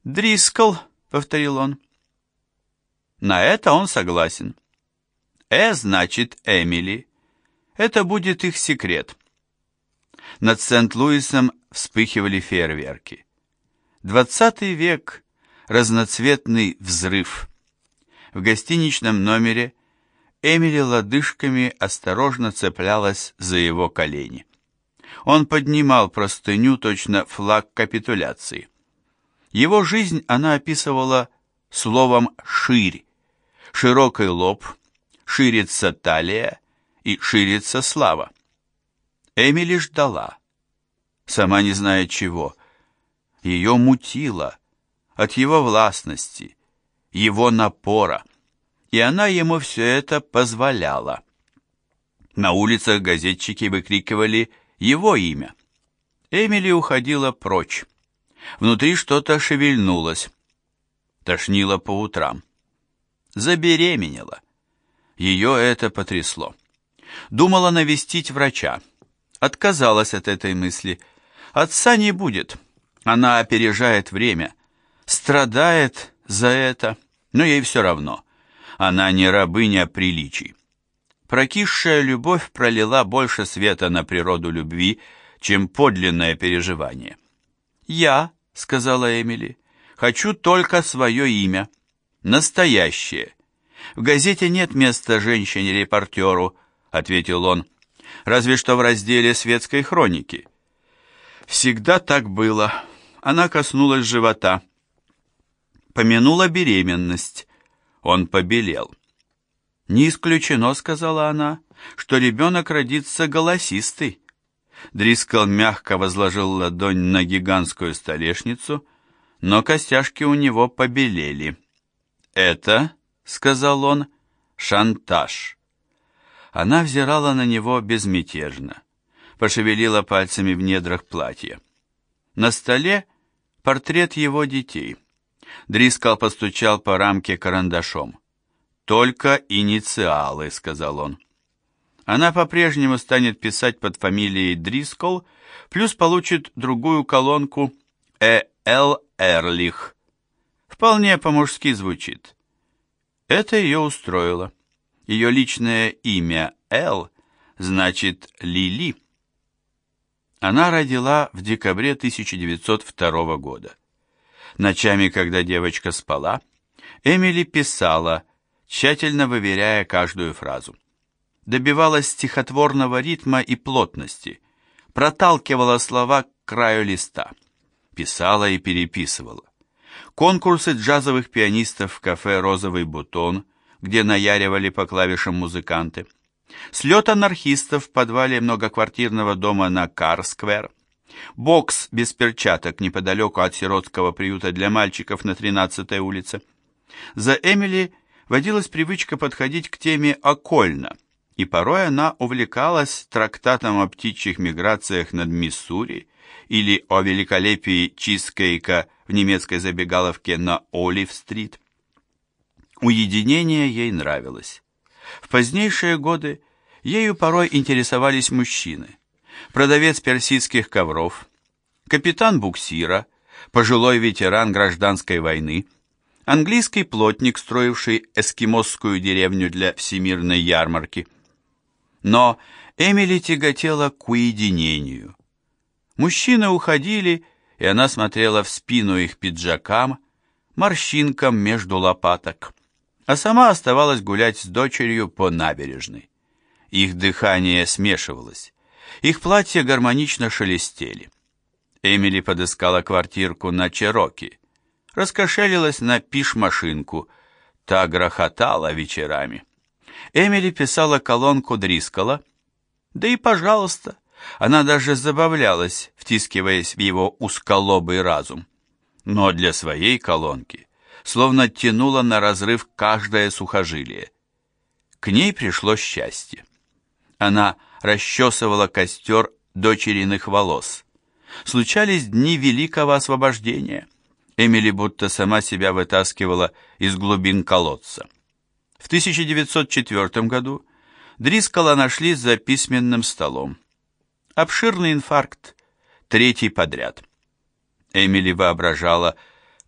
«Дрискл», — повторил он. На это он согласен. Значит Эмили. Это будет их секрет. Над Сент-Луисом вспыхивали фейерверки. 20 век, разноцветный взрыв. В гостиничном номере Эмили лодыжками осторожно цеплялась за его колени. Он поднимал простыню, точно флаг капитуляции. Его жизнь она описывала словом «ширь». Широкий лоб, ширится талия и ширится слава. Эмили ждала, сама не зная чего. Ее мутило от его властности, его напора, и она ему все это позволяла. На улицах газетчики выкрикивали его имя. Эмили уходила прочь. Внутри что-то шевельнулось. Тошнило по утрам. Забеременела. Ее это потрясло. Думала навестить врача. Отказалась от этой мысли. Отца не будет. Она опережает время. Страдает за это, но ей все равно. Она не рабыня приличий. Прокисшая любовь пролила больше света на природу любви, чем подлинное переживание. «Я», — сказала Эмили, — «хочу только свое имя. Настоящее. В газете нет места женщине-репортеру», — ответил он, — «разве что в разделе светской хроники». Всегда так было. Она коснулась живота. Помянула беременность. Он побелел. «Не исключено», — сказала она, — «что ребенок родится голосистый». Дрискл мягко возложил ладонь на гигантскую столешницу, но костяшки у него побелели. «Это, — сказал он, — шантаж». Она взирала на него безмятежно, пошевелила пальцами в недрах платья. На столе портрет его детей. Дрискл постучал по рамке карандашом. «Только инициалы», — сказал он. Она по-прежнему станет писать под фамилией Дрискл, плюс получит другую колонку «Л. Эрлих». Вполне по-мужски звучит. Это ее устроило. Ее личное имя Эл значит Лили. Она родила в декабре 1902 года. Ночами, когда девочка спала, Эмили писала, тщательно выверяя каждую фразу. Добивалась стихотворного ритма и плотности, проталкивала слова к краю листа, писала и переписывала. Конкурсы джазовых пианистов в кафе «Розовый бутон», где наяривали по клавишам музыканты. Слет анархистов в подвале многоквартирного дома на Карр-сквер. Бокс без перчаток неподалеку от сиротского приюта для мальчиков на 13-й улице. За Эмили водилась привычка подходить к теме окольно, и порой она увлекалась трактатом о птичьих миграциях над Миссури или о великолепии чизкейка в немецкой забегаловке на Олив-стрит. Уединение ей нравилось. В позднейшие годы ею порой интересовались мужчины. Продавец персидских ковров, капитан буксира, пожилой ветеран гражданской войны, английский плотник, строивший эскимосскую деревню для всемирной ярмарки. Но Эмили тяготела к уединению. Мужчины уходили, и она смотрела в спину их пиджакам, морщинкам между лопаток, а сама оставалась гулять с дочерью по набережной. Их дыхание смешивалось, их платья гармонично шелестели. Эмили подыскала квартирку на Чероки, раскошелилась на пиш-машинку, та грохотала вечерами. Эмили писала колонку Дрискла, да и пожалуйста, она даже забавлялась, втискиваясь в его узколобый разум. Но для своей колонки словно тянула на разрыв каждое сухожилие. К ней пришло счастье. Она расчесывала костер дочериных волос. Случались дни великого освобождения. Эмили будто сама себя вытаскивала из глубин колодца. В 1904 году Дрискла нашли за письменным столом. Обширный инфаркт, третий подряд. Эмили воображала,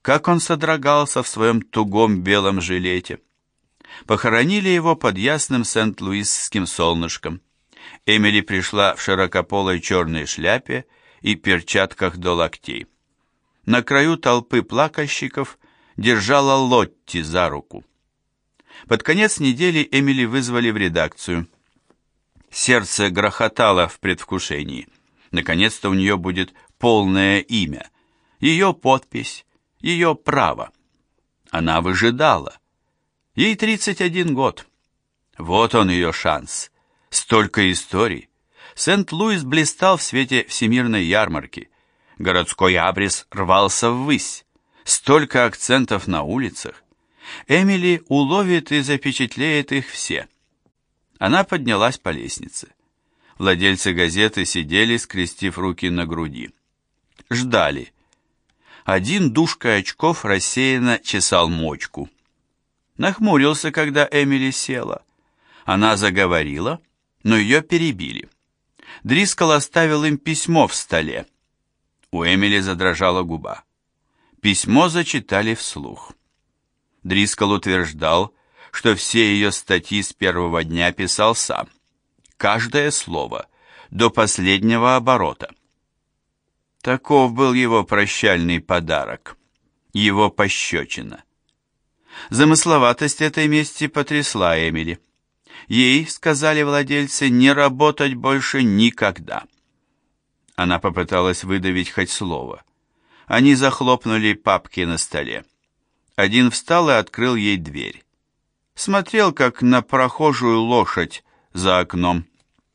Как он содрогался в своем тугом белом жилете. Похоронили его под ясным сент-луисским солнышком. Эмили пришла в широкополой черной шляпе и перчатках до локтей. На краю толпы плакальщиков держала Лотти за руку. Под конец недели Эмили вызвали в редакцию. Сердце грохотало в предвкушении. Наконец-то у нее будет полное имя, ее подпись, ее право. Она выжидала. Ей 31 год. Вот он ее шанс. Столько историй. Сент-Луис блистал в свете всемирной ярмарки. Городской абрис рвался ввысь. Столько акцентов на улицах. Эмили уловит и запечатлеет их все. Она поднялась по лестнице. Владельцы газеты сидели, скрестив руки на груди. Ждали. Один душкой очков рассеянно чесал мочку. Нахмурился, когда Эмили села. Она заговорила, но ее перебили. Дрискл оставил им письмо в столе. У Эмили задрожала губа. Письмо зачитали вслух. Дрискл утверждал, что все ее статьи с первого дня писал сам. Каждое слово, до последнего оборота. Таков был его прощальный подарок, его пощечина. Замысловатость этой мести потрясла Эмили. Ей, сказали владельцы, не работать больше никогда. Она попыталась выдавить хоть слово. Они захлопнули папки на столе. Один встал и открыл ей дверь. Смотрел, как на прохожую лошадь за окном.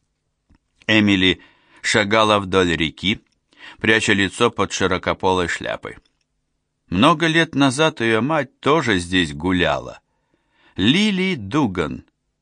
Эмили шагала вдоль реки, пряча лицо под широкополой шляпой. Много лет назад ее мать тоже здесь гуляла. Лили Дуган.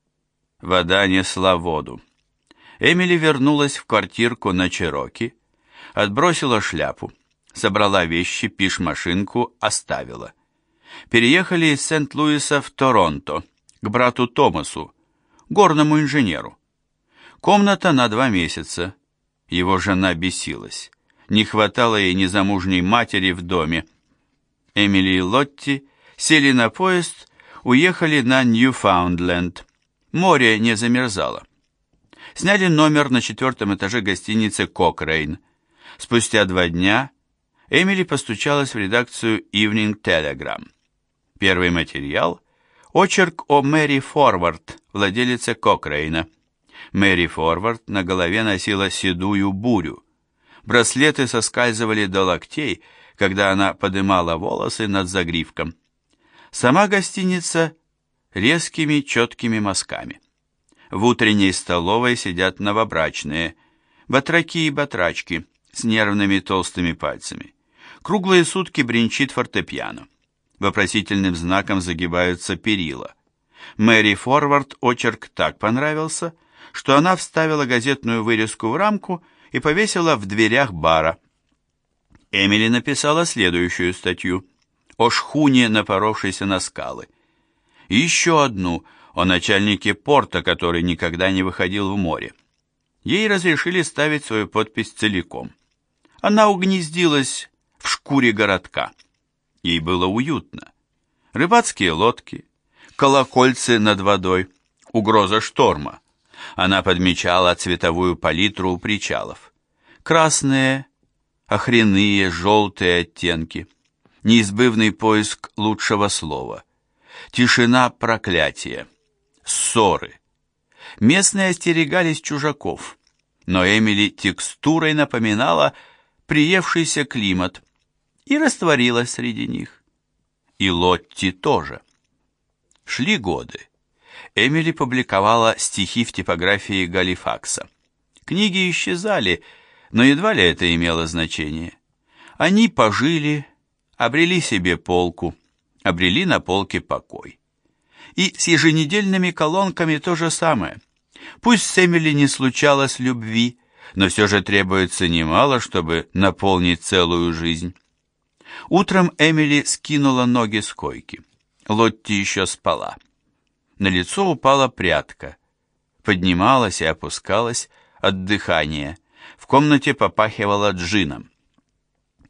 Вода несла воду. Эмили вернулась в квартирку на Чероки, отбросила шляпу, собрала вещи, пиш-машинку, оставила. Переехали из Сент-Луиса в Торонто, к брату Томасу, горному инженеру. Комната на 2 месяца. Его жена бесилась. Не хватало ей незамужней матери в доме. Эмили и Лотти сели на поезд, уехали на Ньюфаундленд. Море не замерзало. Сняли номер на 4-м этаже гостиницы «Кокрейн». Спустя 2 дня Эмили постучалась в редакцию Evening Telegram. Первый материал – очерк о Мэри Форвард, владелице Кокрейна. Мэри Форвард на голове носила седую бурю. Браслеты соскальзывали до локтей, когда она подымала волосы над загривком. Сама гостиница резкими четкими мазками. В утренней столовой сидят новобрачные, батраки и батрачки с нервными толстыми пальцами. Круглые сутки бренчит фортепиано. Вопросительным знаком загибаются перила. Мэри Форвард очерк так понравился, что она вставила газетную вырезку в рамку и повесила в дверях бара. Эмили написала следующую статью о шхуне, напоровшейся на скалы. И еще одну о начальнике порта, который никогда не выходил в море. Ей разрешили ставить свою подпись целиком. Она угнездилась в шкуре городка. Ей было уютно. Рыбацкие лодки, колокольцы над водой, угроза шторма. Она подмечала цветовую палитру у причалов. Красные, охряные, желтые оттенки. Неизбывный поиск лучшего слова. Тишина проклятия. Ссоры. Местные остерегались чужаков, но Эмили текстурой напоминала приевшийся климат и растворилась среди них. И Лотти тоже. Шли годы. Эмили публиковала стихи в типографии Галифакса. Книги исчезали, но едва ли это имело значение. Они пожили, обрели себе полку, обрели на полке покой. И с еженедельными колонками то же самое. Пусть с Эмили не случалось любви, но все же требуется немало, чтобы наполнить целую жизнь. Утром Эмили скинула ноги с койки. Лотти еще спала. На лицо упала прядка. Поднималась и опускалась от дыхания. В комнате попахивало джином.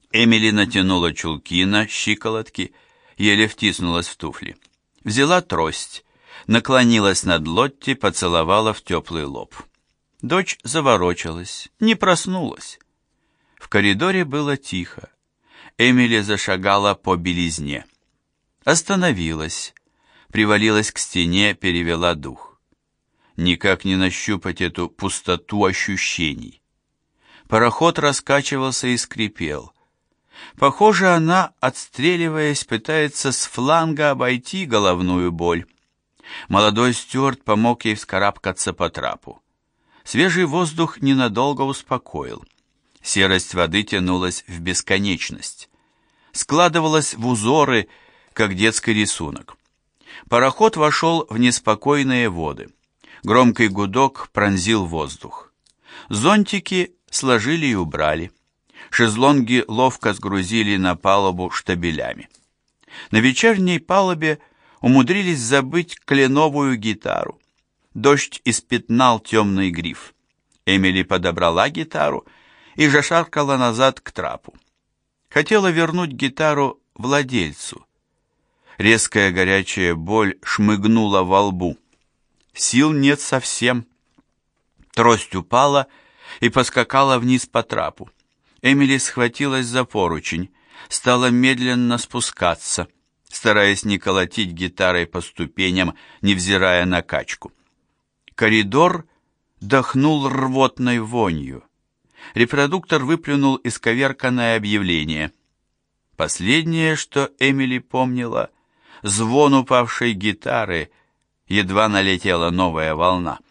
Эмили натянула чулки на щиколотки, еле втиснулась в туфли. Взяла трость, наклонилась над Лотти, поцеловала в теплый лоб. Дочь заворочалась, не проснулась. В коридоре было тихо. Эмили зашагала по белизне. Остановилась, привалилась к стене, перевела дух. Никак не нащупать эту пустоту ощущений. Пароход раскачивался и скрипел. Похоже, она, отстреливаясь, пытается с фланга обойти головную боль. Молодой стюард помог ей вскарабкаться по трапу. Свежий воздух ненадолго успокоил. Серость воды тянулась в бесконечность. Складывалась в узоры, как детский рисунок. Пароход вошел в неспокойные воды. Громкий гудок пронзил воздух. Зонтики сложили и убрали. Шезлонги ловко сгрузили на палубу штабелями. На вечерней палубе умудрились забыть кленовую гитару. Дождь испятнал темный гриф. Эмили подобрала гитару и зашаркала назад к трапу. Хотела вернуть гитару владельцу. Резкая горячая боль шмыгнула во лбу. Сил нет совсем. Трость упала и поскакала вниз по трапу. Эмили схватилась за поручень, стала медленно спускаться, стараясь не колотить гитарой по ступеням, невзирая на качку. Коридор дохнул рвотной вонью. Репродуктор выплюнул исковерканное объявление. Последнее, что Эмили помнила, звон упавшей гитары, едва налетела новая волна.